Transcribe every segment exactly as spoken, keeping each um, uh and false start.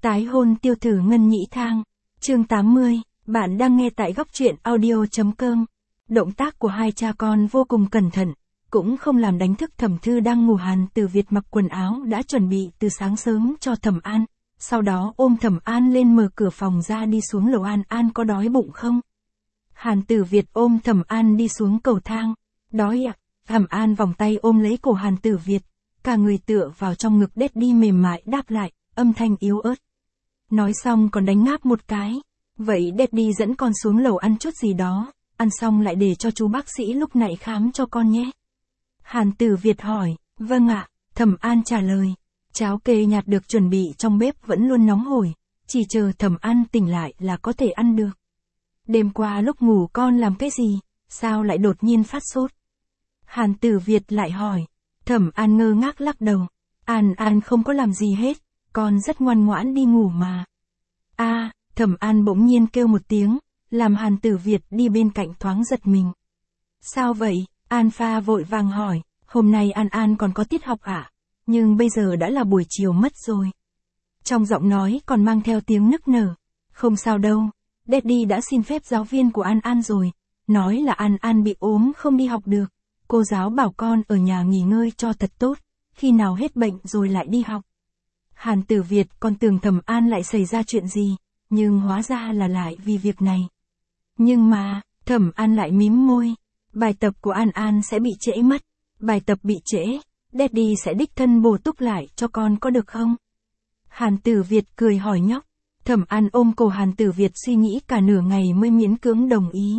Tái hôn tiêu tử Ngân Nhĩ Thang. Chương tám mươi, bạn đang nghe tại góc truyện audio.com. Động tác của hai cha con vô cùng cẩn thận, cũng không làm đánh thức Thẩm Thư đang ngủ. Hàn Tử Việt mặc quần áo đã chuẩn bị từ sáng sớm cho Thẩm An, sau đó ôm Thẩm An lên mở cửa phòng ra đi xuống lầu. An An có đói bụng không? Hàn Tử Việt ôm Thẩm An đi xuống cầu thang. Đói ạ. Thẩm An vòng tay ôm lấy cổ Hàn Tử Việt, cả người tựa vào trong ngực Daddy mềm mại đáp lại, âm thanh yếu ớt. Nói xong còn đánh ngáp một cái. Vậy Daddy dẫn con xuống lầu ăn chút gì đó, ăn xong lại để cho chú bác sĩ lúc nãy khám cho con nhé. Hàn Tử Việt hỏi. Vâng ạ, Thẩm An trả lời. Cháo kê nhạt được chuẩn bị trong bếp vẫn luôn nóng hổi, chỉ chờ Thẩm An tỉnh lại là có thể ăn được. Đêm qua lúc ngủ con làm cái gì, sao lại đột nhiên phát sốt? Hàn Tử Việt lại hỏi. Thẩm An ngơ ngác lắc đầu. An An không có làm gì hết, con rất ngoan ngoãn đi ngủ mà. A, à, Thẩm An bỗng nhiên kêu một tiếng, làm Hàn Tử Việt đi bên cạnh thoáng giật mình. Sao vậy? An Pha vội vàng hỏi. Hôm nay An An còn có tiết học ạ? À? Nhưng bây giờ đã là buổi chiều mất rồi. Trong giọng nói còn mang theo tiếng nức nở. Không sao đâu, Daddy đã xin phép giáo viên của An An rồi, nói là An An bị ốm không đi học được. Cô giáo bảo con ở nhà nghỉ ngơi cho thật tốt, khi nào hết bệnh rồi lại đi học. Hàn Tử Việt còn tưởng Thẩm An lại xảy ra chuyện gì, nhưng hóa ra là lại vì việc này. Nhưng mà, Thẩm An lại mím môi. Bài tập của An An sẽ bị trễ mất. Bài tập bị trễ, Daddy sẽ đích thân bổ túc lại cho con có được không? Hàn Tử Việt cười hỏi nhóc. Thẩm An ôm cổ Hàn Tử Việt suy nghĩ cả nửa ngày mới miễn cưỡng đồng ý.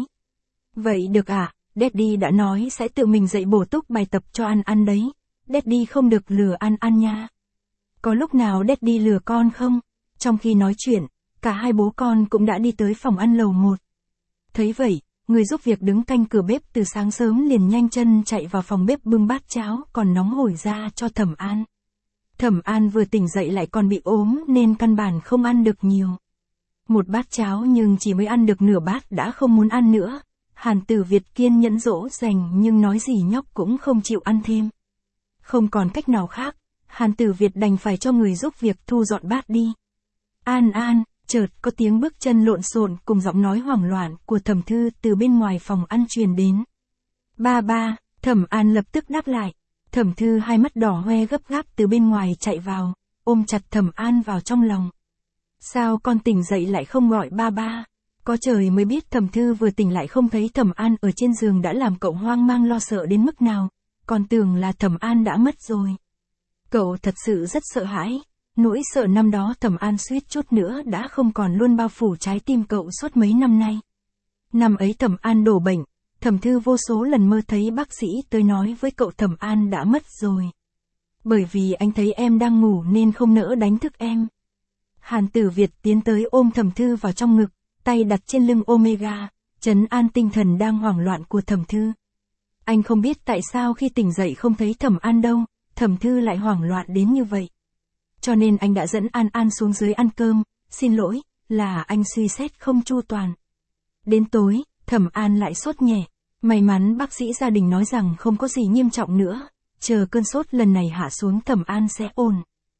Vậy được ạ, à, Daddy đã nói sẽ tự mình dạy bổ túc bài tập cho An An đấy. Daddy không được lừa An An nha. Có lúc nào Daddy lừa con không? Trong khi nói chuyện, cả hai bố con cũng đã đi tới phòng ăn lầu một. Thấy vậy, người giúp việc đứng canh cửa bếp từ sáng sớm liền nhanh chân chạy vào phòng bếp bưng bát cháo còn nóng hổi ra cho Thẩm An. Thẩm An vừa tỉnh dậy lại còn bị ốm nên căn bản không ăn được nhiều. Một bát cháo nhưng chỉ mới ăn được nửa bát đã không muốn ăn nữa. Hàn Tử Việt kiên nhẫn dỗ dành nhưng nói gì nhóc cũng không chịu ăn thêm. Không còn cách nào khác, Hàn Tử Việt đành phải cho người giúp việc thu dọn bát đi. An An, chợt có tiếng bước chân lộn xộn cùng giọng nói hoảng loạn của Thẩm Thư từ bên ngoài phòng ăn truyền đến. Ba ba, Thẩm An lập tức đáp lại. Thẩm Thư hai mắt đỏ hoe gấp gáp từ bên ngoài chạy vào, ôm chặt Thẩm An vào trong lòng. Sao con tỉnh dậy lại không gọi ba ba? Có trời mới biết Thẩm Thư vừa tỉnh lại không thấy Thẩm An ở trên giường đã làm cậu hoang mang lo sợ đến mức nào, còn tưởng là Thẩm An đã mất rồi. Cậu thật sự rất sợ hãi, nỗi sợ năm đó Thẩm An suýt chút nữa đã không còn luôn bao phủ trái tim cậu suốt mấy năm nay. Năm ấy Thẩm An đổ bệnh, Thẩm Thư vô số lần mơ thấy bác sĩ tới nói với cậu Thẩm An đã mất rồi. Bởi vì anh thấy em đang ngủ nên không nỡ đánh thức em. Hàn Tử Việt tiến tới ôm Thẩm Thư vào trong ngực, tay đặt trên lưng Omega, trấn an tinh thần đang hoảng loạn của Thẩm Thư. Anh không biết tại sao khi tỉnh dậy không thấy Thẩm An đâu, Thẩm Thư lại hoảng loạn đến như vậy. Cho nên anh đã dẫn An An xuống dưới ăn cơm, xin lỗi, là anh suy xét không chu toàn. Đến tối, Thẩm An lại sốt nhẹ, may mắn bác sĩ gia đình nói rằng không có gì nghiêm trọng nữa, chờ cơn sốt lần này hạ xuống Thẩm An sẽ ổn.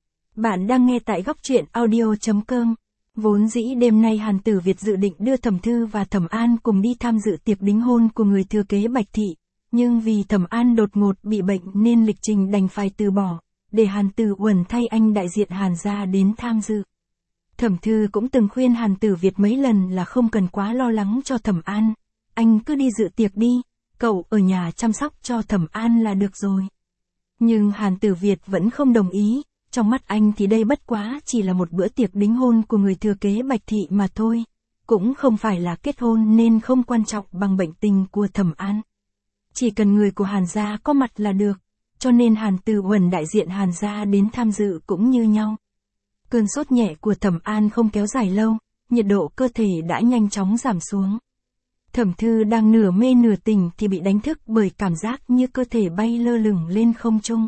Bạn đang nghe tại góc truyện audio.com. Vốn dĩ đêm nay Hàn Tử Việt dự định đưa Thẩm Thư và Thẩm An cùng đi tham dự tiệc đính hôn của người thừa kế Bạch Thị, nhưng vì Thẩm An đột ngột bị bệnh nên lịch trình đành phải từ bỏ, để Hàn Tử Uẩn thay anh đại diện Hàn gia đến tham dự. Thẩm Thư cũng từng khuyên Hàn Tử Việt mấy lần là không cần quá lo lắng cho Thẩm An, anh cứ đi dự tiệc đi, cậu ở nhà chăm sóc cho Thẩm An là được rồi. Nhưng Hàn Tử Việt vẫn không đồng ý, trong mắt anh thì đây bất quá chỉ là một bữa tiệc đính hôn của người thừa kế Bạch Thị mà thôi, cũng không phải là kết hôn nên không quan trọng bằng bệnh tình của Thẩm An. Chỉ cần người của Hàn gia có mặt là được, cho nên Hàn Tử Uẩn đại diện Hàn gia đến tham dự cũng như nhau. Cơn sốt nhẹ của Thẩm An không kéo dài lâu, nhiệt độ cơ thể đã nhanh chóng giảm xuống. Thẩm Thư đang nửa mê nửa tỉnh thì bị đánh thức bởi cảm giác như cơ thể bay lơ lửng lên không trung.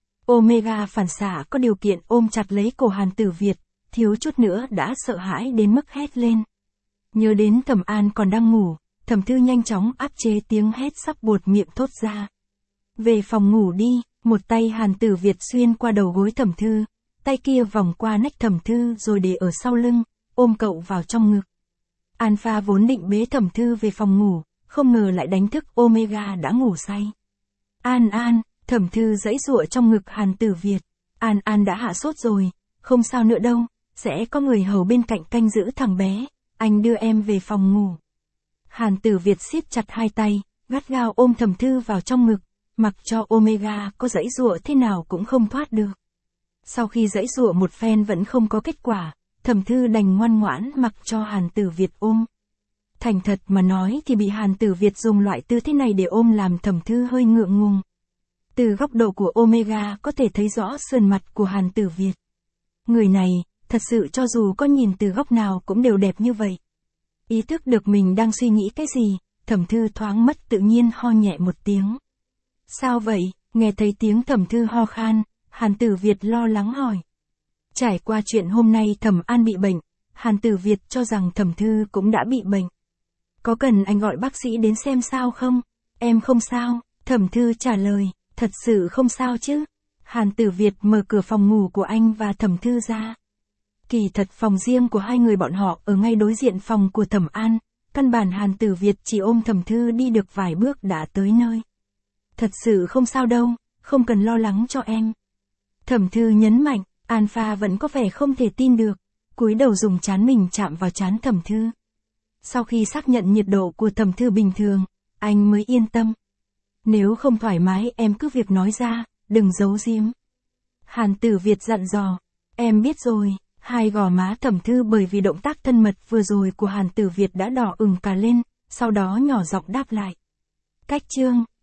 Omega phản xạ có điều kiện ôm chặt lấy cổ Hàn Tử Việt, thiếu chút nữa đã sợ hãi đến mức hét lên. Nhớ đến Thẩm An còn đang ngủ, Thẩm Thư nhanh chóng áp chế tiếng hét sắp buột miệng thốt ra. Về phòng ngủ đi, một tay Hàn Tử Việt xuyên qua đầu gối Thẩm Thư, tay kia vòng qua nách Thẩm Thư rồi để ở sau lưng, ôm cậu vào trong ngực. Alpha vốn định bế Thẩm Thư về phòng ngủ, không ngờ lại đánh thức Omega đã ngủ say. An An, Thẩm Thư giãy giụa trong ngực Hàn Tử Việt. An An đã hạ sốt rồi, không sao nữa đâu, sẽ có người hầu bên cạnh canh giữ thằng bé, anh đưa em về phòng ngủ. Hàn Tử Việt siết chặt hai tay, gắt gao ôm Thẩm Thư vào trong ngực, mặc cho Omega có giãy giụa thế nào cũng không thoát được. Sau khi giãy giụa một phen vẫn không có kết quả, Thẩm Thư đành ngoan ngoãn mặc cho Hàn Tử Việt ôm. Thành thật mà nói thì bị Hàn Tử Việt dùng loại tư thế này để ôm làm Thẩm Thư hơi ngượng ngùng. Từ góc độ của Omega có thể thấy rõ sườn mặt của Hàn Tử Việt. Người này, thật sự cho dù có nhìn từ góc nào cũng đều đẹp như vậy. Ý thức được mình đang suy nghĩ cái gì, Thẩm Thư thoáng mất tự nhiên ho nhẹ một tiếng. Sao vậy? Nghe thấy tiếng Thẩm Thư ho khan, Hàn Tử Việt lo lắng hỏi. Trải qua chuyện hôm nay Thẩm An bị bệnh, Hàn Tử Việt cho rằng Thẩm Thư cũng đã bị bệnh. Có cần anh gọi bác sĩ đến xem sao không? Em không sao, Thẩm Thư trả lời, thật sự không sao chứ. Hàn Tử Việt mở cửa phòng ngủ của anh và Thẩm Thư ra. Kỳ thật phòng riêng của hai người bọn họ ở ngay đối diện phòng của Thẩm An, căn bản Hàn Tử Việt chỉ ôm Thẩm Thư đi được vài bước đã tới nơi. Thật sự không sao đâu, không cần lo lắng cho em. Thẩm Thư nhấn mạnh, Alpha vẫn có vẻ không thể tin được, cúi đầu dùng trán mình chạm vào trán Thẩm Thư. Sau khi xác nhận nhiệt độ của Thẩm Thư bình thường, anh mới yên tâm. Nếu không thoải mái em cứ việc nói ra, đừng giấu giếm. Hàn Tử Việt dặn dò, em biết rồi. Hai gò má Thẩm Thư bởi vì động tác thân mật vừa rồi của Hàn Tử Việt đã đỏ ửng cả lên, sau đó nhỏ giọng đáp lại. Cách chương,